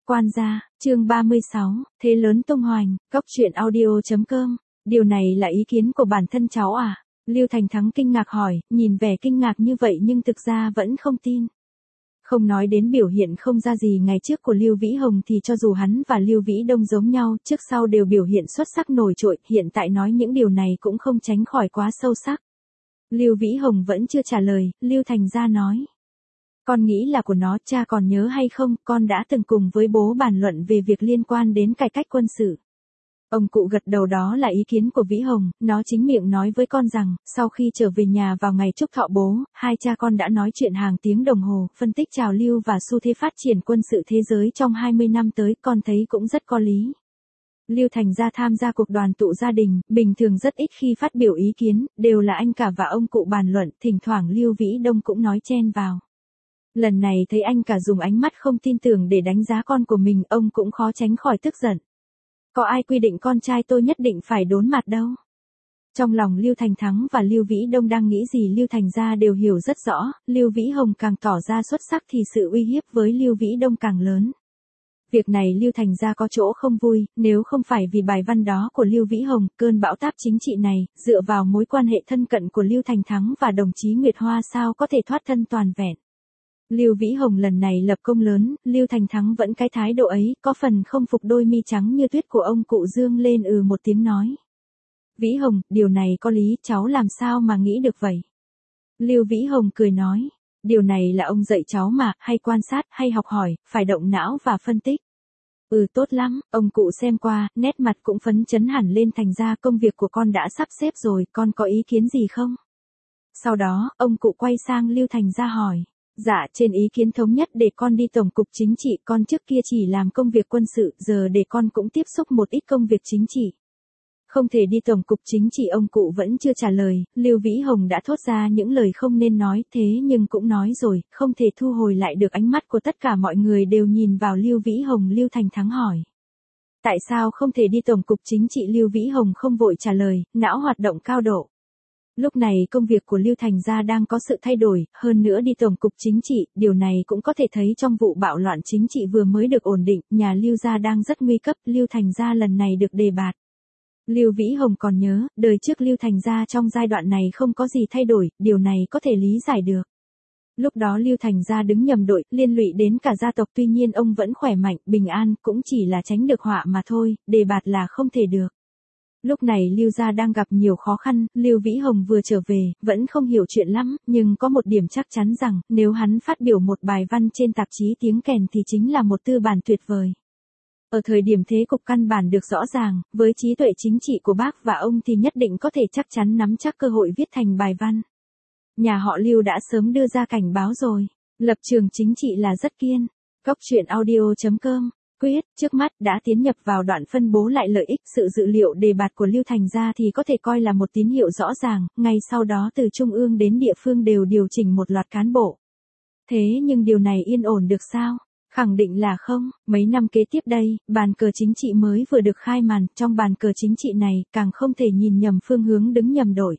Quan gia, chương 36, thế lớn tung hoành, góc truyện audio.com. Điều này là ý kiến của bản thân cháu à? Lưu Thành Thắng kinh ngạc hỏi, nhìn vẻ kinh ngạc như vậy nhưng thực ra vẫn không tin. Không nói đến biểu hiện không ra gì ngày trước của Lưu Vĩ Hồng thì cho dù hắn và Lưu Vĩ Đông giống nhau, trước sau đều biểu hiện xuất sắc nổi trội, hiện tại nói những điều này cũng không tránh khỏi quá sâu sắc. Lưu Vĩ Hồng vẫn chưa trả lời, Lưu Thành gia nói. Con nghĩ là của nó, cha còn nhớ hay không, con đã từng cùng với bố bàn luận về việc liên quan đến cải cách quân sự. Ông cụ gật đầu, đó là ý kiến của Vĩ Hồng, nó chính miệng nói với con rằng, sau khi trở về nhà vào ngày chúc thọ bố, hai cha con đã nói chuyện hàng tiếng đồng hồ, phân tích trào lưu và xu thế phát triển quân sự thế giới trong 20 năm tới, con thấy cũng rất có lý. Lưu Thành gia tham gia cuộc đoàn tụ gia đình, bình thường rất ít khi phát biểu ý kiến, đều là anh cả và ông cụ bàn luận, thỉnh thoảng Lưu Vĩ Đông cũng nói chen vào. Lần này thấy anh cả dùng ánh mắt không tin tưởng để đánh giá con của mình, ông cũng khó tránh khỏi tức giận. Có ai quy định con trai tôi nhất định phải đốn mặt đâu. Trong lòng Lưu Thành Thắng và Lưu Vĩ Đông đang nghĩ gì Lưu Thành gia đều hiểu rất rõ, Lưu Vĩ Hồng càng tỏ ra xuất sắc thì sự uy hiếp với Lưu Vĩ Đông càng lớn. Việc này Lưu Thành gia có chỗ không vui, nếu không phải vì bài văn đó của Lưu Vĩ Hồng, cơn bão táp chính trị này, dựa vào mối quan hệ thân cận của Lưu Thành Thắng và đồng chí Nguyệt Hoa sao có thể thoát thân toàn vẹn. Lưu Vĩ Hồng lần này lập công lớn, Lưu Thành Thắng vẫn cái thái độ ấy, có phần không phục, đôi mi trắng như tuyết của ông cụ dương lên một tiếng nói. Vĩ Hồng, điều này có lý, cháu làm sao mà nghĩ được vậy? Lưu Vĩ Hồng cười nói, điều này là ông dạy cháu mà, hay quan sát, hay học hỏi, phải động não và phân tích. Tốt lắm, ông cụ xem qua, nét mặt cũng phấn chấn hẳn lên, thành ra công việc của con đã sắp xếp rồi, con có ý kiến gì không? Sau đó, ông cụ quay sang Lưu Thành gia hỏi. Dạ, trên ý kiến thống nhất để con đi tổng cục chính trị, con trước kia chỉ làm công việc quân sự, giờ để con cũng tiếp xúc một ít công việc chính trị. Không thể đi tổng cục chính trị, ông cụ vẫn chưa trả lời, Lưu Vĩ Hồng đã thốt ra những lời không nên nói, thế nhưng cũng nói rồi, không thể thu hồi lại được. Ánh mắt của tất cả mọi người đều nhìn vào Lưu Vĩ Hồng. Lưu Thành Thắng hỏi. Tại sao không thể đi tổng cục chính trị? Lưu Vĩ Hồng không vội trả lời, não hoạt động cao độ. Lúc này công việc của Lưu Thành gia đang có sự thay đổi, hơn nữa đi tổng cục chính trị, điều này cũng có thể thấy trong vụ bạo loạn chính trị vừa mới được ổn định, nhà Lưu gia đang rất nguy cấp, Lưu Thành gia lần này được đề bạt. Lưu Vĩ Hồng còn nhớ, đời trước Lưu Thành gia trong giai đoạn này không có gì thay đổi, điều này có thể lý giải được. Lúc đó Lưu Thành gia đứng nhầm đội, liên lụy đến cả gia tộc, tuy nhiên ông vẫn khỏe mạnh, bình an, cũng chỉ là tránh được họa mà thôi, đề bạt là không thể được. Lúc này Lưu gia đang gặp nhiều khó khăn, Lưu Vĩ Hồng vừa trở về, vẫn không hiểu chuyện lắm, nhưng có một điểm chắc chắn rằng, nếu hắn phát biểu một bài văn trên tạp chí tiếng kèn thì chính là một tư bản tuyệt vời. Ở thời điểm thế cục căn bản được rõ ràng, với trí tuệ chính trị của bác và ông thì nhất định có thể chắc chắn nắm chắc cơ hội viết thành bài văn. Nhà họ Lưu đã sớm đưa ra cảnh báo rồi, lập trường chính trị là rất kiên. Góc truyện audio.com. Quyết, trước mắt, đã tiến nhập vào đoạn phân bố lại lợi ích, sự dự liệu đề bạt của Lưu Thành gia thì có thể coi là một tín hiệu rõ ràng, ngay sau đó từ trung ương đến địa phương đều điều chỉnh một loạt cán bộ. Thế nhưng điều này yên ổn được sao? Khẳng định là không, mấy năm kế tiếp đây, bàn cờ chính trị mới vừa được khai màn, trong bàn cờ chính trị này, càng không thể nhìn nhầm phương hướng, đứng nhầm đội.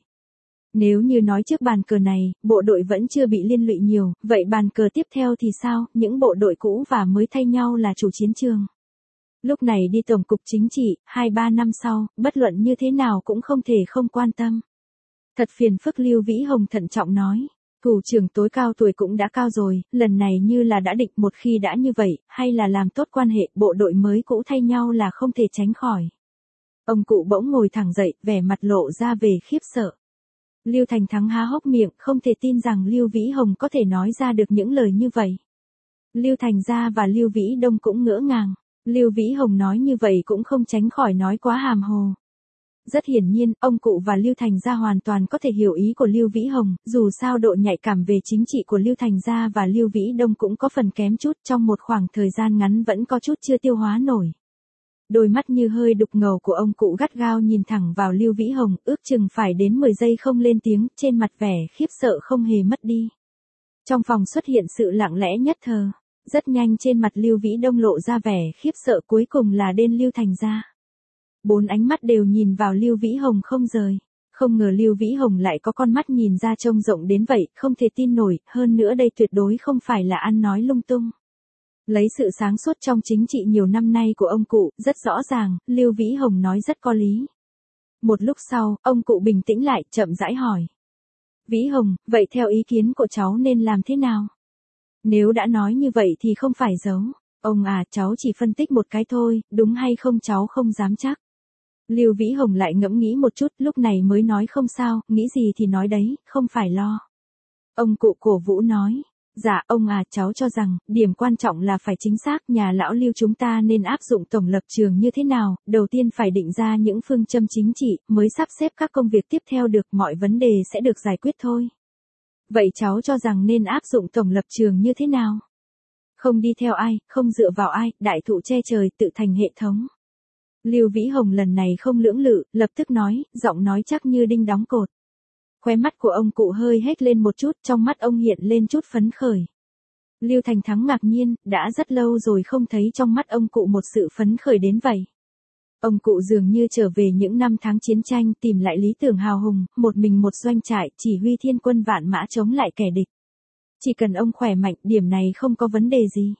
Nếu như nói trước bàn cờ này, bộ đội vẫn chưa bị liên lụy nhiều, vậy bàn cờ tiếp theo thì sao, những bộ đội cũ và mới thay nhau là chủ chiến trường. Lúc này đi tổng cục chính trị, 2-3 năm sau, bất luận như thế nào cũng không thể không quan tâm. Thật phiền phức, Lưu Vĩ Hồng thận trọng nói. Thủ trưởng tối cao tuổi cũng đã cao rồi, lần này như là đã định, một khi đã như vậy, hay là làm tốt quan hệ, bộ đội mới cũ thay nhau là không thể tránh khỏi. Ông cụ bỗng ngồi thẳng dậy, vẻ mặt lộ ra về khiếp sợ. Lưu Thành Thắng há hốc miệng, không thể tin rằng Lưu Vĩ Hồng có thể nói ra được những lời như vậy. Lưu Thành gia và Lưu Vĩ Đông cũng ngỡ ngàng. Lưu Vĩ Hồng nói như vậy cũng không tránh khỏi nói quá hàm hồ. Rất hiển nhiên, ông cụ và Lưu Thành gia hoàn toàn có thể hiểu ý của Lưu Vĩ Hồng, dù sao độ nhạy cảm về chính trị của Lưu Thành gia và Lưu Vĩ Đông cũng có phần kém chút, trong một khoảng thời gian ngắn vẫn có chút chưa tiêu hóa nổi. Đôi mắt như hơi đục ngầu của ông cụ gắt gao nhìn thẳng vào Lưu Vĩ Hồng, ước chừng phải đến 10 giây không lên tiếng, trên mặt vẻ khiếp sợ không hề mất đi. Trong phòng xuất hiện sự lặng lẽ nhất thời, rất nhanh trên mặt Lưu Vĩ Đông lộ ra vẻ khiếp sợ, cuối cùng là đến Lưu Thành gia. 4 ánh mắt đều nhìn vào Lưu Vĩ Hồng không rời. Không ngờ Lưu Vĩ Hồng lại có con mắt nhìn ra trông rộng đến vậy, không thể tin nổi, hơn nữa đây tuyệt đối không phải là ăn nói lung tung. Lấy sự sáng suốt trong chính trị nhiều năm nay của ông cụ, rất rõ ràng, Lưu Vĩ Hồng nói rất có lý. Một lúc sau, ông cụ bình tĩnh lại, chậm rãi hỏi. Vĩ Hồng, vậy theo ý kiến của cháu nên làm thế nào? Nếu đã nói như vậy thì không phải giấu. Ông à, cháu chỉ phân tích một cái thôi, đúng hay không cháu không dám chắc. Lưu Vĩ Hồng lại ngẫm nghĩ một chút, lúc này mới nói không sao, nghĩ gì thì nói đấy, không phải lo. Ông cụ cổ vũ nói. Dạ ông à, cháu cho rằng, điểm quan trọng là phải chính xác, nhà lão Lưu chúng ta nên áp dụng tổng lập trường như thế nào, đầu tiên phải định ra những phương châm chính trị, mới sắp xếp các công việc tiếp theo được, mọi vấn đề sẽ được giải quyết thôi. Vậy cháu cho rằng nên áp dụng tổng lập trường như thế nào? Không đi theo ai, không dựa vào ai, đại thụ che trời, tự thành hệ thống. Lưu Vĩ Hồng lần này không lưỡng lự, lập tức nói, giọng nói chắc như đinh đóng cột. Khóe mắt của ông cụ hơi hét lên một chút, trong mắt ông hiện lên chút phấn khởi. Lưu Thành Thắng ngạc nhiên, đã rất lâu rồi không thấy trong mắt ông cụ một sự phấn khởi đến vậy. Ông cụ dường như trở về những năm tháng chiến tranh, tìm lại lý tưởng hào hùng, một mình một doanh trại, chỉ huy thiên quân vạn mã chống lại kẻ địch. Chỉ cần ông khỏe mạnh, điểm này không có vấn đề gì.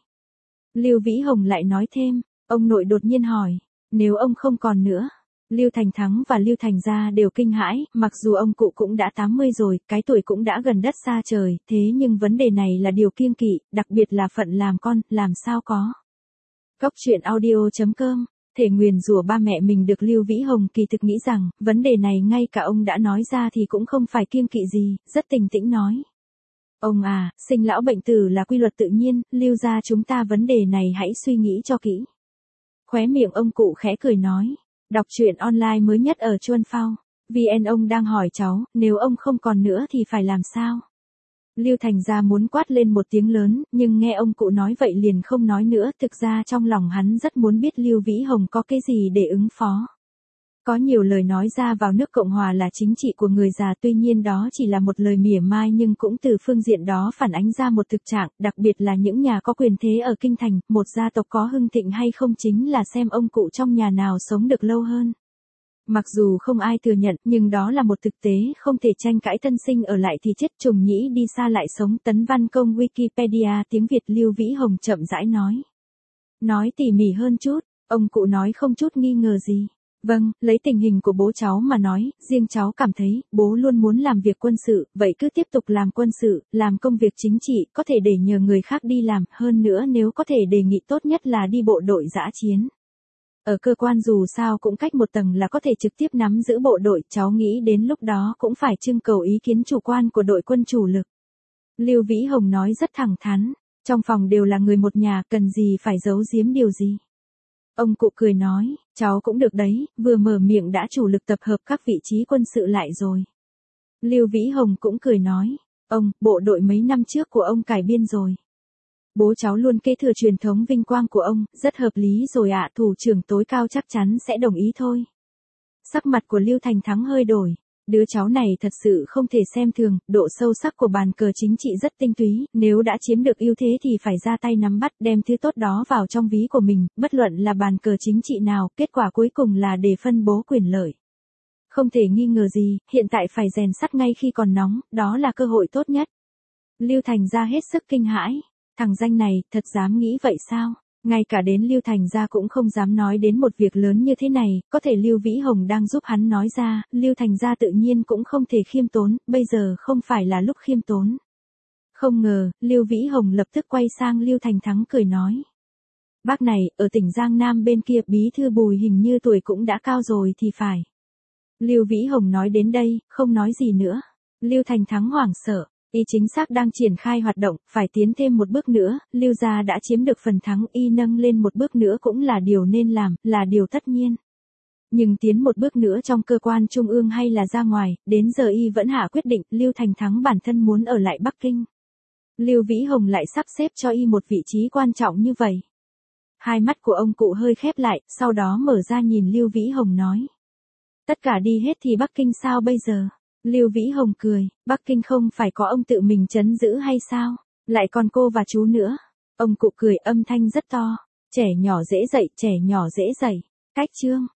Lưu Vĩ Hồng lại nói thêm, ông nội đột nhiên hỏi, nếu ông không còn nữa. Lưu Thành Thắng và Lưu Thành Gia đều kinh hãi, mặc dù ông cụ cũng đã 80 rồi, cái tuổi cũng đã gần đất xa trời, thế nhưng vấn đề này là điều kiêng kỵ, đặc biệt là phận làm con, làm sao có. Cốc truyện audio.com, thể nguyền rủa ba mẹ mình được Lưu Vĩ Hồng kỳ thực nghĩ rằng, vấn đề này ngay cả ông đã nói ra thì cũng không phải kiêng kỵ gì, rất bình tĩnh nói. Ông à, sinh lão bệnh tử là quy luật tự nhiên, Lưu gia chúng ta vấn đề này hãy suy nghĩ cho kỹ. Khóe miệng ông cụ khẽ cười nói. Đọc truyện online mới nhất ở Chuan Phao. VN ông đang hỏi cháu, nếu ông không còn nữa thì phải làm sao? Lưu Thành Gia muốn quát lên một tiếng lớn, nhưng nghe ông cụ nói vậy liền không nói nữa, thực ra trong lòng hắn rất muốn biết Lưu Vĩ Hồng có cái gì để ứng phó. Có nhiều lời nói ra vào nước Cộng Hòa là chính trị của người già, tuy nhiên đó chỉ là một lời mỉa mai nhưng cũng từ phương diện đó phản ánh ra một thực trạng, đặc biệt là những nhà có quyền thế ở Kinh Thành, một gia tộc có hưng thịnh hay không chính là xem ông cụ trong nhà nào sống được lâu hơn. Mặc dù không ai thừa nhận, nhưng đó là một thực tế, không thể tranh cãi, tân sinh ở lại thì chết, trùng nhĩ đi xa lại sống. Tấn Văn Công Wikipedia tiếng Việt. Lưu Vĩ Hồng chậm rãi nói. Nói tỉ mỉ hơn chút, ông cụ nói không chút nghi ngờ gì. Vâng, lấy tình hình của bố cháu mà nói, riêng cháu cảm thấy, bố luôn muốn làm việc quân sự, vậy cứ tiếp tục làm quân sự, làm công việc chính trị, có thể để nhờ người khác đi làm, hơn nữa nếu có thể đề nghị tốt nhất là đi bộ đội dã chiến. Ở cơ quan dù sao cũng cách một tầng là có thể trực tiếp nắm giữ bộ đội, cháu nghĩ đến lúc đó cũng phải trưng cầu ý kiến chủ quan của đội quân chủ lực. Lưu Vĩ Hồng nói rất thẳng thắn, trong phòng đều là người một nhà, cần gì phải giấu giếm điều gì. Ông cụ cười nói, cháu cũng được đấy, vừa mở miệng đã chủ lực tập hợp các vị trí quân sự lại rồi. Lưu Vĩ Hồng cũng cười nói, ông, bộ đội mấy năm trước của ông cải biên rồi. Bố cháu luôn kế thừa truyền thống vinh quang của ông, rất hợp lý rồi ạ, thủ trưởng tối cao chắc chắn sẽ đồng ý thôi. Sắc mặt của Lưu Thành Thắng hơi đổi. Đứa cháu này thật sự không thể xem thường, độ sâu sắc của bàn cờ chính trị rất tinh túy, nếu đã chiếm được ưu thế thì phải ra tay nắm bắt, đem thứ tốt đó vào trong ví của mình, bất luận là bàn cờ chính trị nào, kết quả cuối cùng là để phân bố quyền lợi. Không thể nghi ngờ gì, hiện tại phải rèn sắt ngay khi còn nóng, đó là cơ hội tốt nhất. Lưu Thành Gia hết sức kinh hãi, thằng danh này, thật dám nghĩ vậy sao? Ngay cả đến Lưu Thành Gia cũng không dám nói đến một việc lớn như thế này, có thể Lưu Vĩ Hồng đang giúp hắn nói ra, Lưu Thành Gia tự nhiên cũng không thể khiêm tốn, bây giờ không phải là lúc khiêm tốn. Không ngờ, Lưu Vĩ Hồng lập tức quay sang Lưu Thành Thắng cười nói. Bác này, ở tỉnh Giang Nam bên kia, bí thư Bùi hình như tuổi cũng đã cao rồi thì phải. Lưu Vĩ Hồng nói đến đây, không nói gì nữa. Lưu Thành Thắng hoảng sợ. Y chính xác đang triển khai hoạt động, phải tiến thêm một bước nữa, Lưu gia đã chiếm được phần thắng, y nâng lên một bước nữa cũng là điều nên làm, là điều tất nhiên. Nhưng tiến một bước nữa trong cơ quan trung ương hay là ra ngoài, đến giờ y vẫn hạ quyết định, Lưu Thành Thắng bản thân muốn ở lại Bắc Kinh. Lưu Vĩ Hồng lại sắp xếp cho y một vị trí quan trọng như vậy. Hai mắt của ông cụ hơi khép lại, sau đó mở ra nhìn Lưu Vĩ Hồng nói. Tất cả đi hết thì Bắc Kinh sao bây giờ? Lưu Vĩ Hồng cười, Bắc Kinh không phải có ông tự mình trấn giữ hay sao? Lại còn cô và chú nữa. Ông cụ cười âm thanh rất to. Trẻ nhỏ dễ dạy, trẻ nhỏ dễ dạy. Cách chương.